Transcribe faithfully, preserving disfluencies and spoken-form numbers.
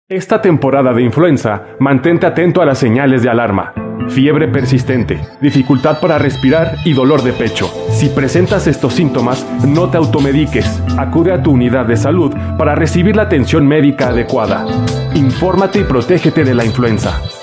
Esta temporada de influenza, mantente atento a las señales de alarma. Fiebre persistente, dificultad para respirar y dolor de pecho. Si presentas estos síntomas, no te automediques. Acude a tu unidad de salud para recibir la atención médica adecuada. Infórmate y protégete de la influenza.